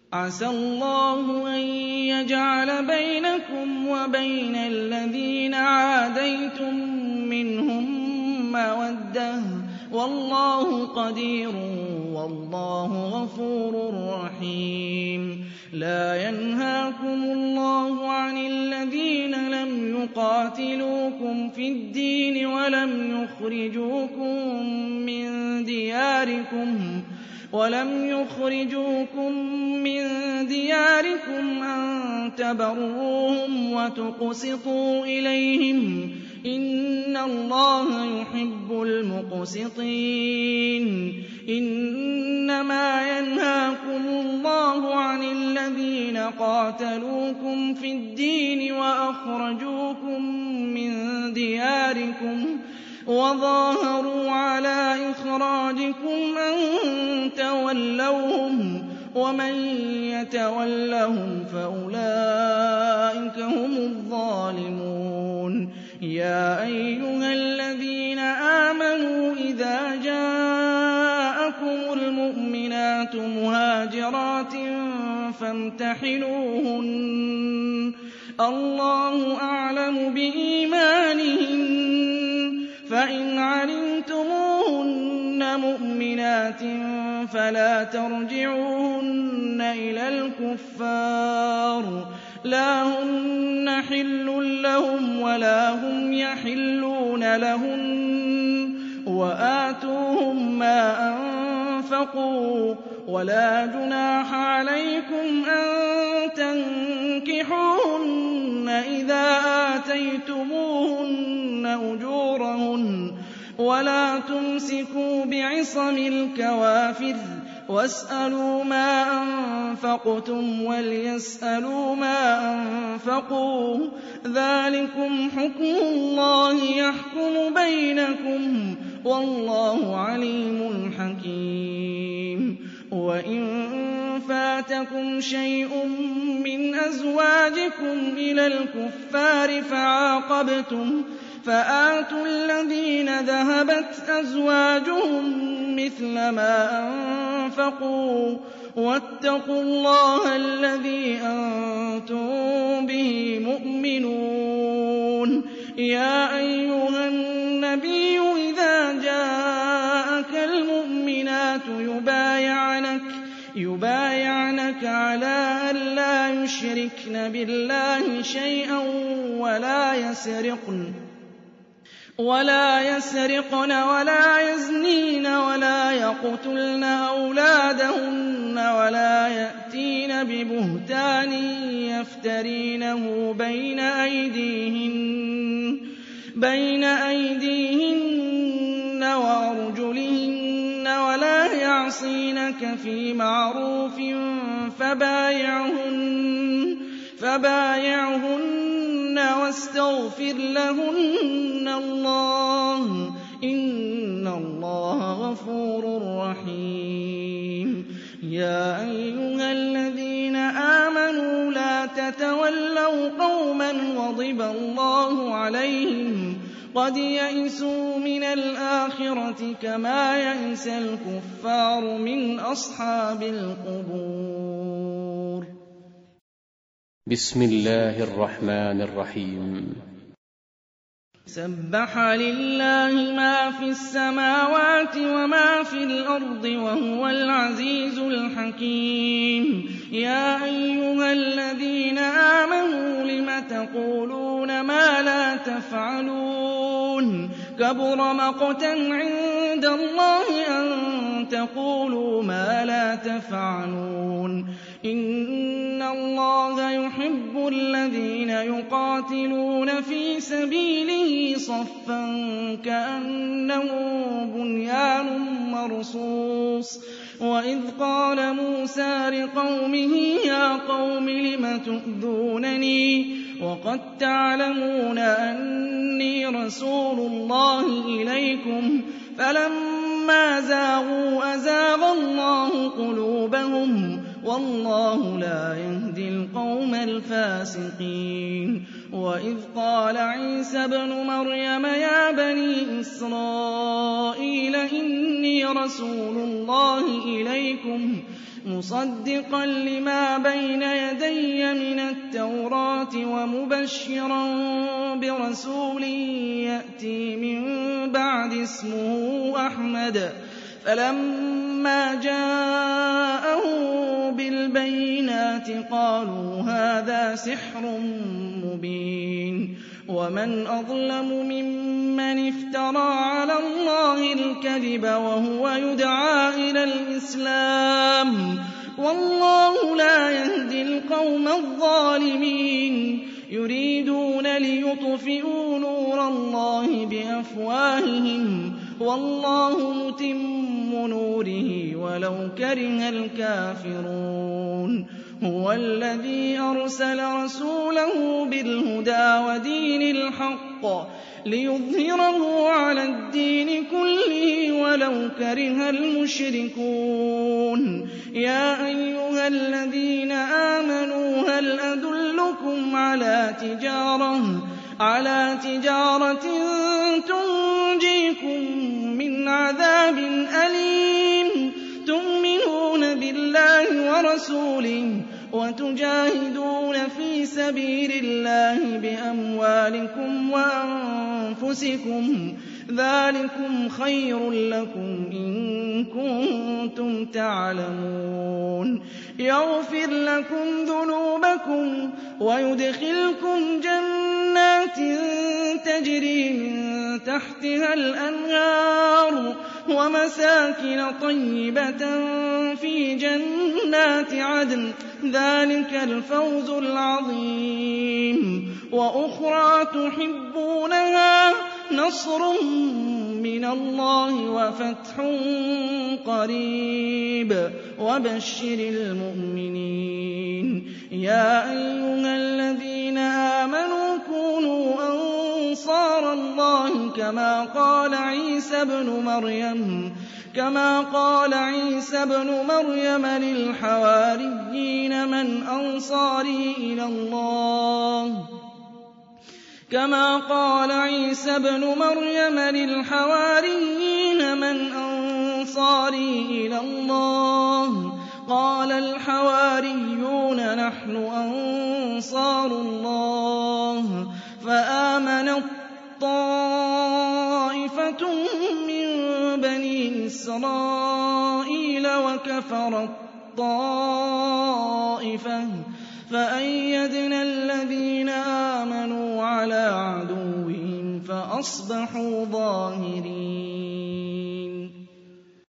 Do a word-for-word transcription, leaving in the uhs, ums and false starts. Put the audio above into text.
عَسَى اللَّهُ أَن يَجْعَلَ بَيْنَكُمْ وَبَيْنَ الَّذِينَ عَادَيْتُم مِّنْهُم مَّوَدَّةً ۚ وَاللَّهُ قَدِيرٌ ۚ وَاللَّهُ غَفُورٌ رَّحِيمٌ. لَا يَنْهَاكُمُ اللَّهُ عَنِ الَّذِينَ لَمْ يُقَاتِلُوكُمْ فِي الدِّينِ وَلَمْ يُخْرِجُوكُم مِّن دِيَارِكُمْ وَلَمْ يُخْرِجُوكُم مِّن دِيَارِكُمْ أَن تَبَرُّوهُمْ وَتُقْسِطُوا إِلَيْهِمْ ۚ إِنَّ اللَّهَ يُحِبُّ الْمُقْسِطِينَ. إِنَّمَا يَنْهَاكُمُ اللَّهُ عَنِ الَّذِينَ قَاتَلُوكُمْ فِي الدِّينِ وَأَخْرَجُوكُم مِّن دِيَارِكُمْ وَظَاهَرُوا عَلَىٰ إِخْرَاجِكُمْ أَن تَوَلَّوْهُمْ ۚ وَمَن يَتَوَلَّهُمْ فَأُولَٰئِكَ هُمُ الظَّالِمُونَ. يَا أَيُّهَا الَّذِينَ آمَنُوا إِذَا جَاءَكُمُ الْمُؤْمِنَاتُ مُهَاجِرَاتٍ فَامْتَحِنُوهُنَّ ۖ اللَّهُ أَعْلَمُ بِإِيمَانِهِنَّ ۖ فَإِنْ عَلِمْتُمُوهُنَّ مُؤْمِنَاتٍ فَلَا تَرْجِعُوهُنَّ إِلَى الْكُفَّارِ ۖ لَا هُنَّ حِلٌّ لَّهُمْ وَلَا هُمْ يَحِلُّونَ لَهُنَّ ۖ وَآتُوهُم مَّا أَنفَقُوا ۚ وَلَا جُنَاحَ عَلَيْكُمْ أَن تَنكِحُوهُنَّ إِذَا آتَيْتُمُوهُنَّ أُجُورَهُنَّ ۚ وَلَا تُمْسِكُوا بِعِصَمِ الْكَوَافِرِ، وَاسْأَلُوا مَا أَنفَقْتُمْ وَلْيَسْأَلُوا مَا أَنفَقُوا ۚ ذَٰلِكُمْ حُكْمُ اللَّهِ يَحْكُمُ بَيْنَكُمْ ۚ وَاللَّهُ عَلِيمٌ حَكِيمٌ. وَإِن فَاتَكُمْ شَيْءٌ مِّنْ أَزْوَاجِكُمْ إِلَى الْكُفَّارِ فَعَاقَبْتُمْ فَآتُوا الَّذِينَ ذَهَبَتْ أَزْوَاجُهُم مِّثْلَ مَا أَنفَقُوا ۚ وَاتَّقُوا اللَّهَ الَّذِي أَنتُم بِهِ مُؤْمِنُونَ. يَا أَيُّهَا النَّبِيُّ إِذَا جَاءَكَ الْمُؤْمِنَاتُ يُبَايِعْنَكَ عَلَىٰ أَن لَّا يُشْرِكْنَ بِاللَّهِ شَيْئًا وَلَا يَسْرِقْنَ وَلَا يَزْنِينَ وَلَا يَقْتُلْنَ أَوْلَادَهُنَّ وَلَا يَأْتِينَ بِبُهْتَانٍ يَفْتَرِينَهُ بَيْنَ أَيْدِيهِنَّ وَأَرْجُلِهِنَّ وَلَا يَعْصِينَكَ فِي مَعْرُوفٍ فَبَايِعْهُنَّ وَاسْتَغْفِرْ لَهُنَّ اللَّهَ ۖ إِنَّ اللَّهَ غَفُورٌ رَّحِيمٌ. يَا أَيُّهَا الَّذِينَ آمَنُوا لَا تَتَوَلَّوْا قَوْمًا غَضِبَ اللَّهُ عَلَيْهِمْ قَدْ يَئِسُوا مِنَ الْآخِرَةِ كَمَا يَئِسَ الْكُفَّارُ مِنْ أَصْحَابِ الْقُبُورِ. بسم الله الرحمن الرحيم. سَبَّحَ لِلَّهِ مَا فِي السَّمَاوَاتِ وَمَا فِي الْأَرْضِ وَهُوَ الْعَزِيزُ الْحَكِيمُ. يَا أَيُّهَا الَّذِينَ آمَنُوا لِمَ تَقُولُونَ مَا لَا تَفْعَلُونَ كَبُرَ مَقْتًا عِندَ اللَّهِ أَن تَقُولُوا مَا لَا تَفْعَلُونَ. إِنَّ اللَّهَ يُحِبُّ الَّذِينَ يُقَاتِلُونَ فِي سَبِيلِهِ صَفًّا كَأَنَّهُ بُنْيَانٌ مَّرْصُوصٌ. وَإِذْ قَالَ مُوسَىٰ لِقَوْمِهِ يَا قَوْمِ لِمَ تُؤْذُونَنِي وَقَد تَّعْلَمُونَ أَنِّي رَسُولُ اللَّهِ إِلَيْكُمْ فَلَمَّا زَاغُوا أَزَاغَ اللَّهُ قُلُوبَهُمْ وَاللَّهُ لَا يَهْدِي الْقَوْمَ الْفَاسِقِينَ وَإِذْ قَالَ عِيسَى ابْنُ مَرْيَمَ يَا بَنِي إِسْرَائِيلَ إِنِّي رَسُولُ اللَّهِ إِلَيْكُمْ مُصَدِّقًا لِّمَا بَيْنَ يَدَيَّ مِنَ التَّوْرَاةِ وَمُبَشِّرًا بِرَسُولٍ يَأْتِي مِن بَعْدِي اسْمُهُ أَحْمَدُ. فَلَمَّا جَاءَهُم بِالْبَيِّنَاتِ قَالُوا هَٰذَا سِحْرٌ مُّبِينٌ. وَمَنْ أَظْلَمُ مِمَّنِ افْتَرَىٰ عَلَى اللَّهِ الْكَذِبَ وَهُوَ يُدْعَىٰ إِلَى الْإِسْلَامِ ۚ وَاللَّهُ لَا يَهْدِي الْقَوْمَ الظَّالِمِينَ. يُرِيدُونَ لِيُطْفِئُوا نُورَ اللَّهِ بِأَفْوَاهِهِمْ وَاللَّهُ مُتِمُّ نُورِهِ وَلَوْ كَرِهَ الْكَافِرُونَ. هُوَ الَّذِي أَرْسَلَ رَسُولَهُ بِالْهُدَىٰ وَدِينِ الْحَقِّ لِيُظْهِرَهُ عَلَى الدِّينِ كُلِّهِ وَلَوْ كَرِهَ الْمُشْرِكُونَ. يَا أَيُّهَا الَّذِينَ آمَنُوا هَلْ أَدُلُّكُمْ عَلَىٰ تِجَارَةٍ على تجارة تنجيكم من عذاب أليم تؤمنون بالله ورسوله وتجاهدون في سبيل الله بأموالكم وأنفسكم، ذلكم خير لكم إن كنتم تعلمون. يغفر لكم ذنوبكم ويدخلكم جنات تجري من تحتها الأنهار ومساكن طيبة في جنات عدن، ذلك الفوز العظيم. وأخرى تحبونها، نصر من الله وفتح قريب، وبشر المؤمنين. يا أيها الذين آمنوا كونوا أنصار الله كما قال عيسى ابن مريم كما قال عيسى ابن مريم للحواريين من أنصاري إلى الله كما قال عيسى ابن مريم للحواريين من أنصاري إلى الله قال الحواريون نحن أنصار الله. فآمنت طائفة من بني إسرائيل وكفرت طائفة فأيدنا الذين آمنوا على عدوهم فأصبحوا ظاهرين.